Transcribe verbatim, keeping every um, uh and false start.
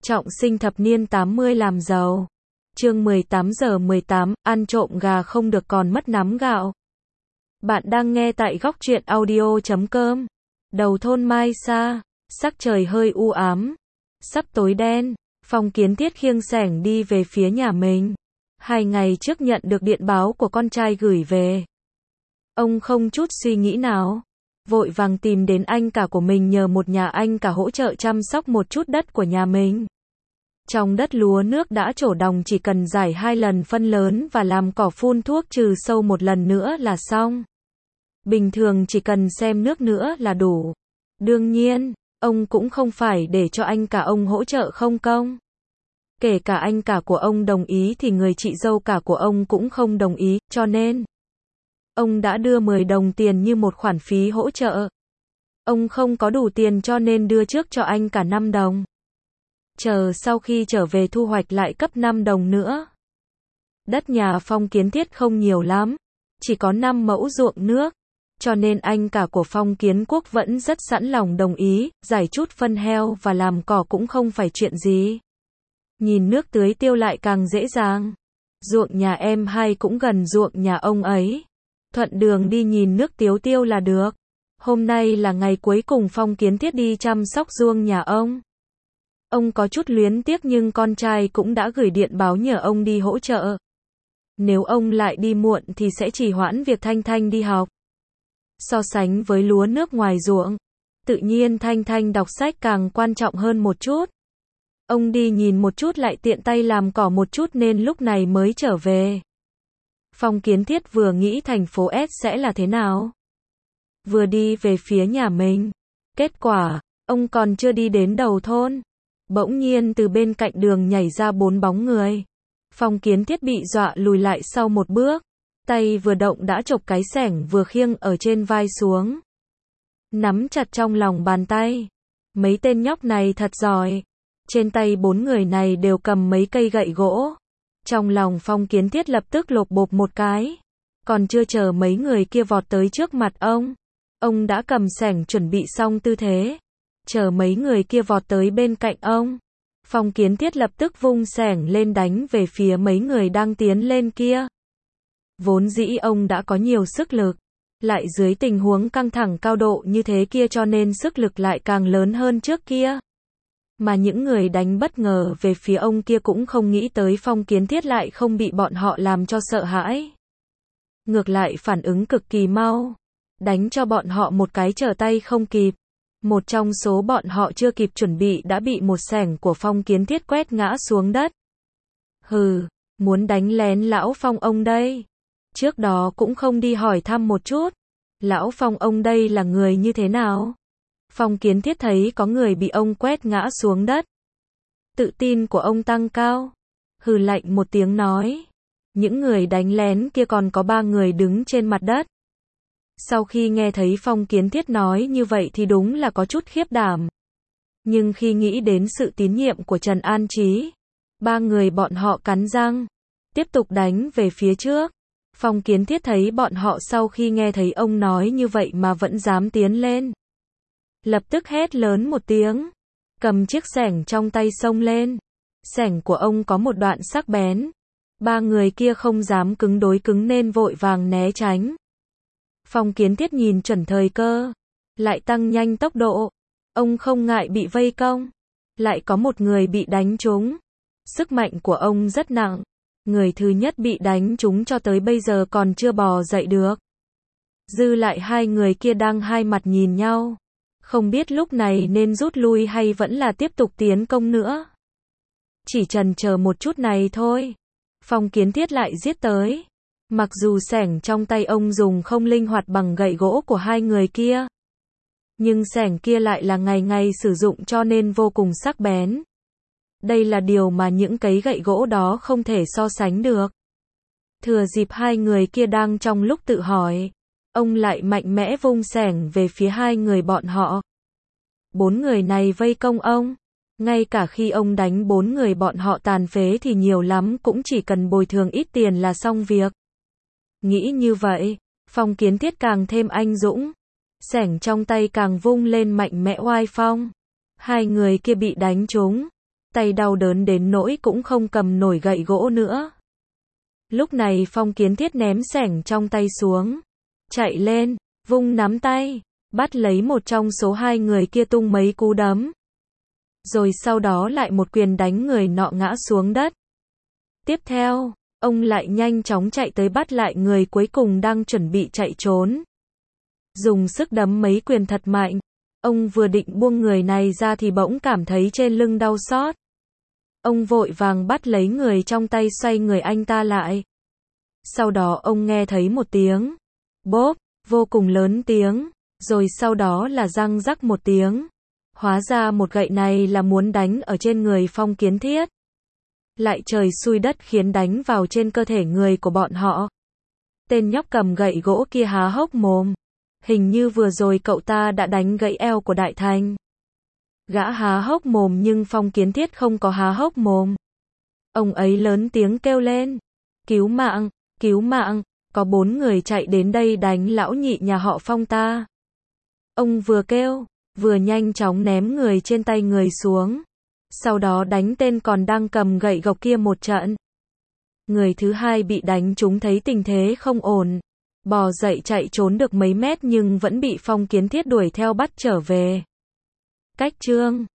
Trọng sinh thập niên tám mươi làm giàu. Chương mười tám giờ mười tám, ăn trộm gà không được còn mất nắm gạo. Bạn đang nghe tại góc truyện audio chấm com. Đầu thôn Mai Sa, sắc trời hơi u ám, sắp tối đen. Phong Kiến Thiết khiêng xẻng đi về phía nhà mình. Hai ngày trước nhận được điện báo của con trai gửi về. Ông không chút suy nghĩ nào, vội vàng tìm đến anh cả của mình nhờ một nhà anh cả hỗ trợ chăm sóc một chút đất của nhà mình. Trong đất lúa nước đã trổ đồng, chỉ cần rải hai lần phân lớn và làm cỏ phun thuốc trừ sâu một lần nữa là xong. Bình thường chỉ cần xem nước nữa là đủ. Đương nhiên, ông cũng không phải để cho anh cả ông hỗ trợ không công. Kể cả anh cả của ông đồng ý thì người chị dâu cả của ông cũng không đồng ý, cho nên ông đã đưa mười đồng tiền như một khoản phí hỗ trợ. Ông không có đủ tiền cho nên đưa trước cho anh cả năm đồng. Chờ sau khi trở về thu hoạch lại cấp năm đồng nữa. Đất nhà Phong Kiến Thiết không nhiều lắm, chỉ có năm mẫu ruộng nước, cho nên anh cả của Phong Kiến Quốc vẫn rất sẵn lòng đồng ý, giải chút phân heo và làm cỏ cũng không phải chuyện gì. Nhìn nước tưới tiêu lại càng dễ dàng. Ruộng nhà em hai cũng gần ruộng nhà ông ấy. Thuận đường đi nhìn nước tưới tiêu là được. Hôm nay là ngày cuối cùng Phong Kiến Thiết đi chăm sóc ruộng nhà ông. Ông có chút luyến tiếc nhưng con trai cũng đã gửi điện báo nhờ ông đi hỗ trợ. Nếu ông lại đi muộn thì sẽ trì hoãn việc Thanh Thanh đi học. So sánh với lúa nước ngoài ruộng, tự nhiên Thanh Thanh đọc sách càng quan trọng hơn một chút. Ông đi nhìn một chút lại tiện tay làm cỏ một chút nên lúc này mới trở về. Phong Kiến Thiết vừa nghĩ thành phố S sẽ là thế nào, vừa đi về phía nhà mình. Kết quả, ông còn chưa đi đến đầu thôn, bỗng nhiên từ bên cạnh đường nhảy ra bốn bóng người. Phong Kiến Thiết bị dọa lùi lại sau một bước, tay vừa động đã chộp cái xẻng vừa khiêng ở trên vai xuống, nắm chặt trong lòng bàn tay. Mấy tên nhóc này thật giỏi. Trên tay bốn người này đều cầm mấy cây gậy gỗ. Trong lòng Phong Kiến Thiết lập tức lột bột một cái. Còn chưa chờ mấy người kia vọt tới trước mặt ông, ông đã cầm xẻng chuẩn bị xong tư thế. Chờ mấy người kia vọt tới bên cạnh ông, Phong Kiến Thiết lập tức vung xẻng lên đánh về phía mấy người đang tiến lên kia. Vốn dĩ ông đã có nhiều sức lực, lại dưới tình huống căng thẳng cao độ như thế kia cho nên sức lực lại càng lớn hơn trước kia. Mà những người đánh bất ngờ về phía ông kia cũng không nghĩ tới Phong Kiến Thiết lại không bị bọn họ làm cho sợ hãi. Ngược lại phản ứng cực kỳ mau, đánh cho bọn họ một cái trở tay không kịp. Một trong số bọn họ chưa kịp chuẩn bị đã bị một xẻng của Phong Kiến Thiết quét ngã xuống đất. Hừ, muốn đánh lén lão Phong ông đây. Trước đó cũng không đi hỏi thăm một chút. Lão Phong ông đây là người như thế nào? Phong Kiến Thiết thấy có người bị ông quét ngã xuống đất. Tự tin của ông tăng cao. Hừ lạnh một tiếng nói. Những người đánh lén kia còn có ba người đứng trên mặt đất. Sau khi nghe thấy Phong Kiến Thiết nói như vậy thì đúng là có chút khiếp đảm. Nhưng khi nghĩ đến sự tín nhiệm của Trần An Trí, ba người bọn họ cắn răng, tiếp tục đánh về phía trước. Phong Kiến Thiết thấy bọn họ sau khi nghe thấy ông nói như vậy mà vẫn dám tiến lên, lập tức hét lớn một tiếng, cầm chiếc xẻng trong tay xông lên. Xẻng của ông có một đoạn sắc bén. Ba người kia không dám cứng đối cứng nên vội vàng né tránh. Phong Kiến Thiết nhìn chuẩn thời cơ, lại tăng nhanh tốc độ. Ông không ngại bị vây công. Lại có một người bị đánh trúng. Sức mạnh của ông rất nặng. Người thứ nhất bị đánh trúng cho tới bây giờ còn chưa bò dậy được. Dư lại hai người kia đang hai mặt nhìn nhau, không biết lúc này nên rút lui hay vẫn là tiếp tục tiến công nữa. Chỉ chần chờ một chút này thôi, Phong Kiến Thiết lại giết tới. Mặc dù xẻng trong tay ông dùng không linh hoạt bằng gậy gỗ của hai người kia, nhưng xẻng kia lại là ngày ngày sử dụng cho nên vô cùng sắc bén. Đây là điều mà những cái gậy gỗ đó không thể so sánh được. Thừa dịp hai người kia đang trong lúc tự hỏi, ông lại mạnh mẽ vung xẻng về phía hai người bọn họ. Bốn người này vây công ông. Ngay cả khi ông đánh bốn người bọn họ tàn phế thì nhiều lắm cũng chỉ cần bồi thường ít tiền là xong việc. Nghĩ như vậy, Phong Kiến Thiết càng thêm anh dũng. Xẻng trong tay càng vung lên mạnh mẽ oai phong. Hai người kia bị đánh trúng, tay đau đớn đến nỗi cũng không cầm nổi gậy gỗ nữa. Lúc này Phong Kiến Thiết ném xẻng trong tay xuống, chạy lên, vung nắm tay, bắt lấy một trong số hai người kia tung mấy cú đấm. Rồi sau đó lại một quyền đánh người nọ ngã xuống đất. Tiếp theo, ông lại nhanh chóng chạy tới bắt lại người cuối cùng đang chuẩn bị chạy trốn. Dùng sức đấm mấy quyền thật mạnh. Ông vừa định buông người này ra thì bỗng cảm thấy trên lưng đau xót. Ông vội vàng bắt lấy người trong tay xoay người anh ta lại. Sau đó ông nghe thấy một tiếng bốp, vô cùng lớn tiếng, rồi sau đó là răng rắc một tiếng. Hóa ra một gậy này là muốn đánh ở trên người Phong Kiến Thiết. Lại trời xui đất khiến đánh vào trên cơ thể người của bọn họ. Tên nhóc cầm gậy gỗ kia há hốc mồm. Hình như vừa rồi cậu ta đã đánh gãy eo của Đại Thành. Gã há hốc mồm nhưng Phong Kiến Thiết không có há hốc mồm. Ông ấy lớn tiếng kêu lên. Cứu mạng, cứu mạng, có bốn người chạy đến đây đánh lão nhị nhà họ Phong ta. Ông vừa kêu, vừa nhanh chóng ném người trên tay người xuống. Sau đó đánh tên còn đang cầm gậy gộc kia một trận. Người thứ hai bị đánh trúng thấy tình thế không ổn. Bò dậy chạy trốn được mấy mét nhưng vẫn bị Phong Kiến Thiết đuổi theo bắt trở về. Cách chương